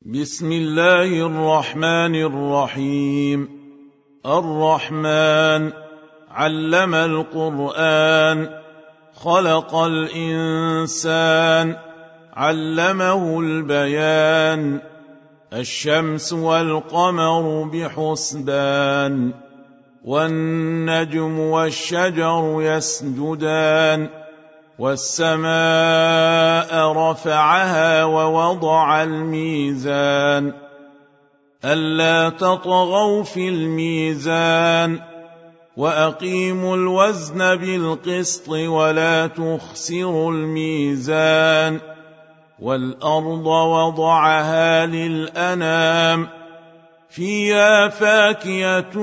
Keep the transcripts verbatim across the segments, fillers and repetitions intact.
بسم الله الرحمن الرحيم. الرحمن علم القرآن، خلق الإنسان، علمه البيان. الشمس والقمر بحسبان، والنجم والشجر يسجدان. والسماء رفعها ووضع الميزان، ألا تطغوا في الميزان، وأقيموا الوزن بالقسط ولا تخسروا الميزان. والأرض وضعها للأنام، فيها فاكهة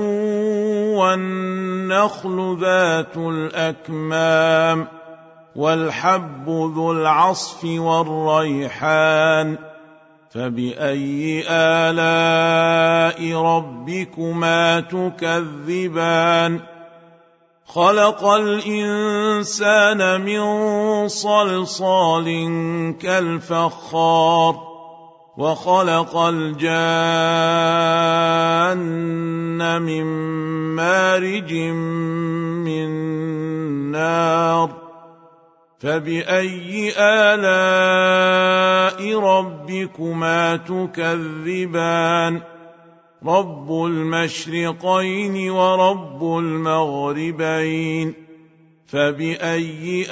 والنخل ذات الأكمام، والحب ذو العصف والريحان. فبأي آلاء ربكما تكذبان؟ خلق الإنسان من صلصال كالفخار، وخلق الجان من مارج من نار. فبأي آلاء ربكما تكذبان؟ رب المشرقين ورب المغربين. فبأي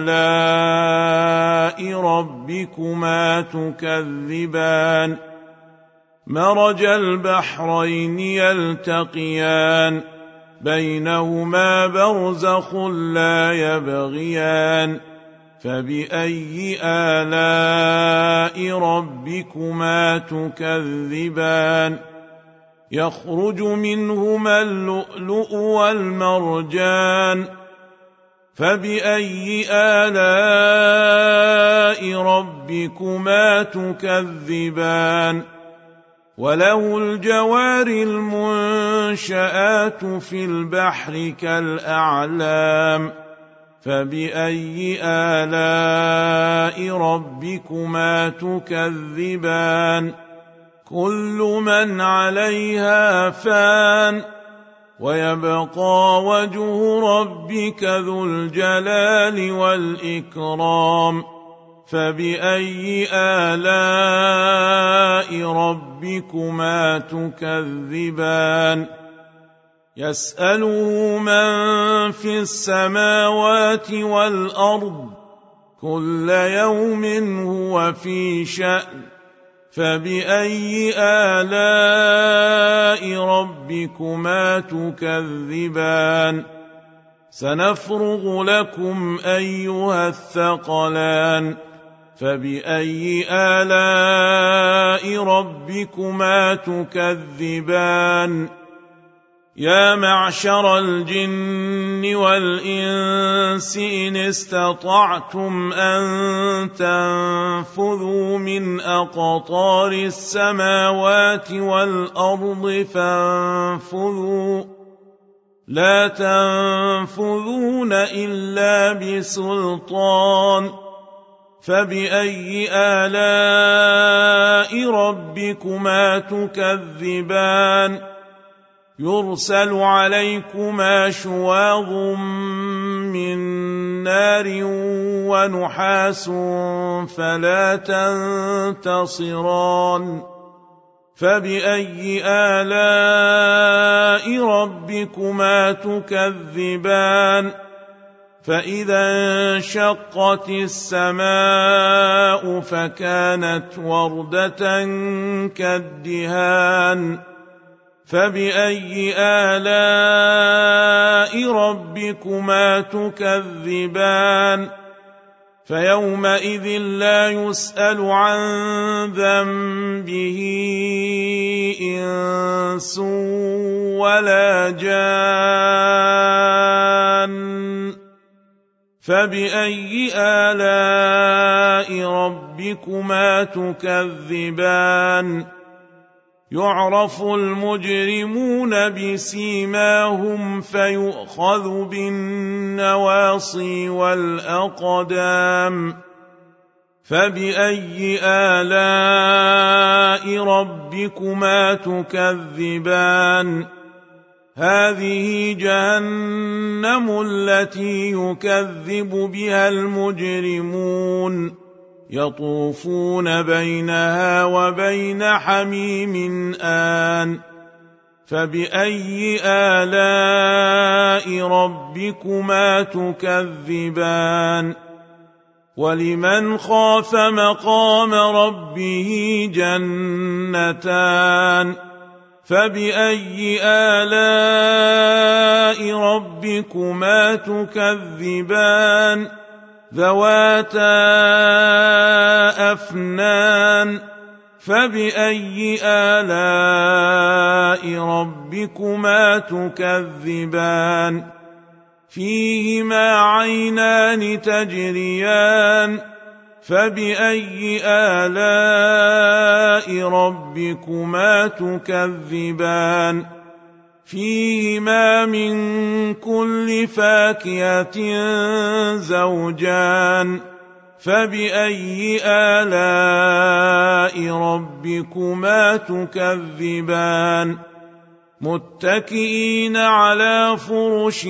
آلاء ربكما تكذبان؟ مرج البحرين يلتقيان، بينهما برزخ لا يبغيان. فبأي آلاء ربكما تكذبان؟ يخرج منهما اللؤلؤ والمرجان. فبأي آلاء ربكما تكذبان؟ وله الجوار المنشآت في البحر كالأعلام. فبأي آلاء ربكما تكذبان؟ كل من عليها فان، ويبقى وجه ربك ذو الجلال والإكرام. فبأي آلاء ربكما تكذبان؟ يسأله من في السماوات والأرض، كل يوم هو في شأن. فبأي آلاء ربكما تكذبان؟ سنفرغ لكم أيها الثقلان. فبأي آلاء ربكما تكذبان؟ يا معشر الجن والإنس إن استطعتم أن تنفذوا من أقطار السماوات والأرض فانفذوا، لا تنفذون إلا بسلطان. فبأي آلاء ربكما تكذبان؟ يرسل عليكما شواظ من نار ونحاس فلا تنتصران. فبأي آلاء ربكما تكذبان؟ فإذا انشقت السماء فكانت وردة كالدهان. فبأي آلاء ربكما تكذبان؟ فيومئذ لا يسأل عن ذنبه إنس ولا جان. فبأي آلاء ربكما تكذبان؟ يعرف المجرمون بسيماهم فيؤخذ بالنواصي والأقدام. فبأي آلاء ربكما تكذبان هذه جهنم التي يكذب بها المجرمون يطوفون بينها وبين حميم آن فبأي آلاء ربكما تكذبان ولمن خاف مقام ربه جنتان فبأي آلاء ربكما تكذبان ذواتا أفنان فبأي آلاء ربكما تكذبان فيهما عينان تجريان فبأي آلاء ربكما تكذبان فيهما من كل فاكهة زوجان فبأي آلاء ربكما تكذبان متكئين على فرش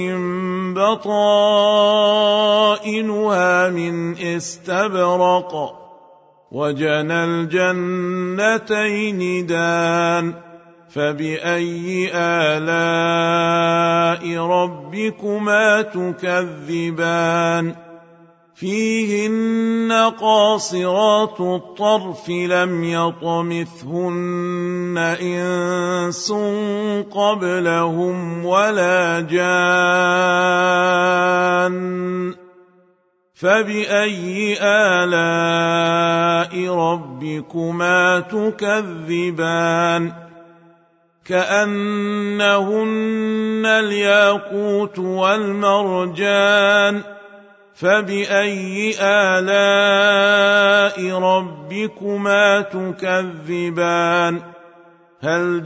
بطائنها من استبرق وجنى الجنتين دان فبأي آلاء ربكما تكذبان فيهن قاصرات الطرف لم يطمثهن إنس قبلهم ولا جان فبأي آلاء ربكما تكذبان كأنهن الياقوت والمرجان فبأي آلاء ربكما تكذبان هل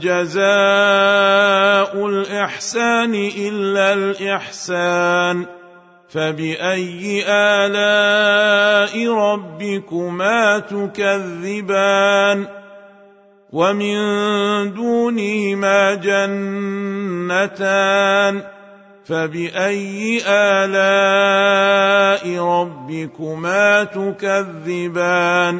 جزاء الإحسان إلا الإحسان فبأي آلاء ربكما تكذبان ومن دونهما جنتان فبأي آلاء ربكما تكذبان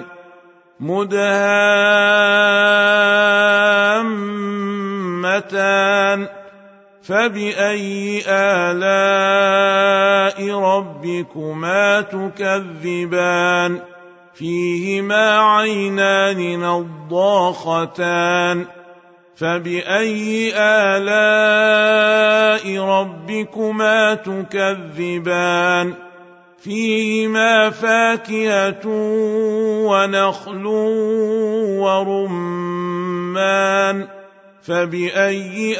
مدهامتان فبأي آلاء ربكما تكذبان فيهما عينان نضاختان فبأي آلاء ربكما تكذبان فيهما فاكهة ونخل ورمان فبأي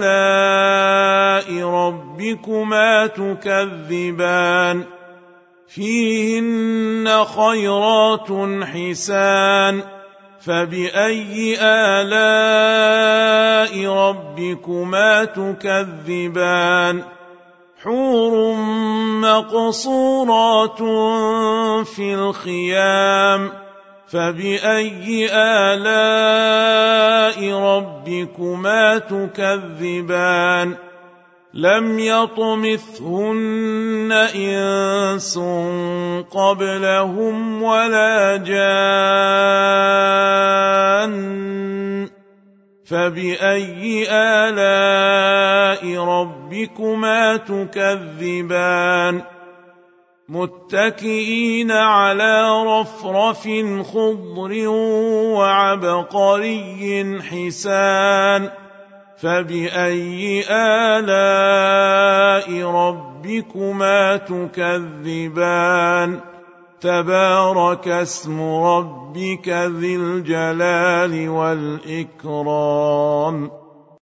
آلاء ربكما تكذبان فيهن خيرات حسان فبأي آلاء ربكما تكذبان حور مقصورات في الخيام فبأي آلاء ربكما تكذبان لم يطمثهن إنس قبلهم ولا جان فبأي آلاء ربكما تكذبان متكئين على رفرف خضر وعبقري حسان فبأي آلاء ربكما تكذبان تبارك اسم ربك ذي الجلال والإكرام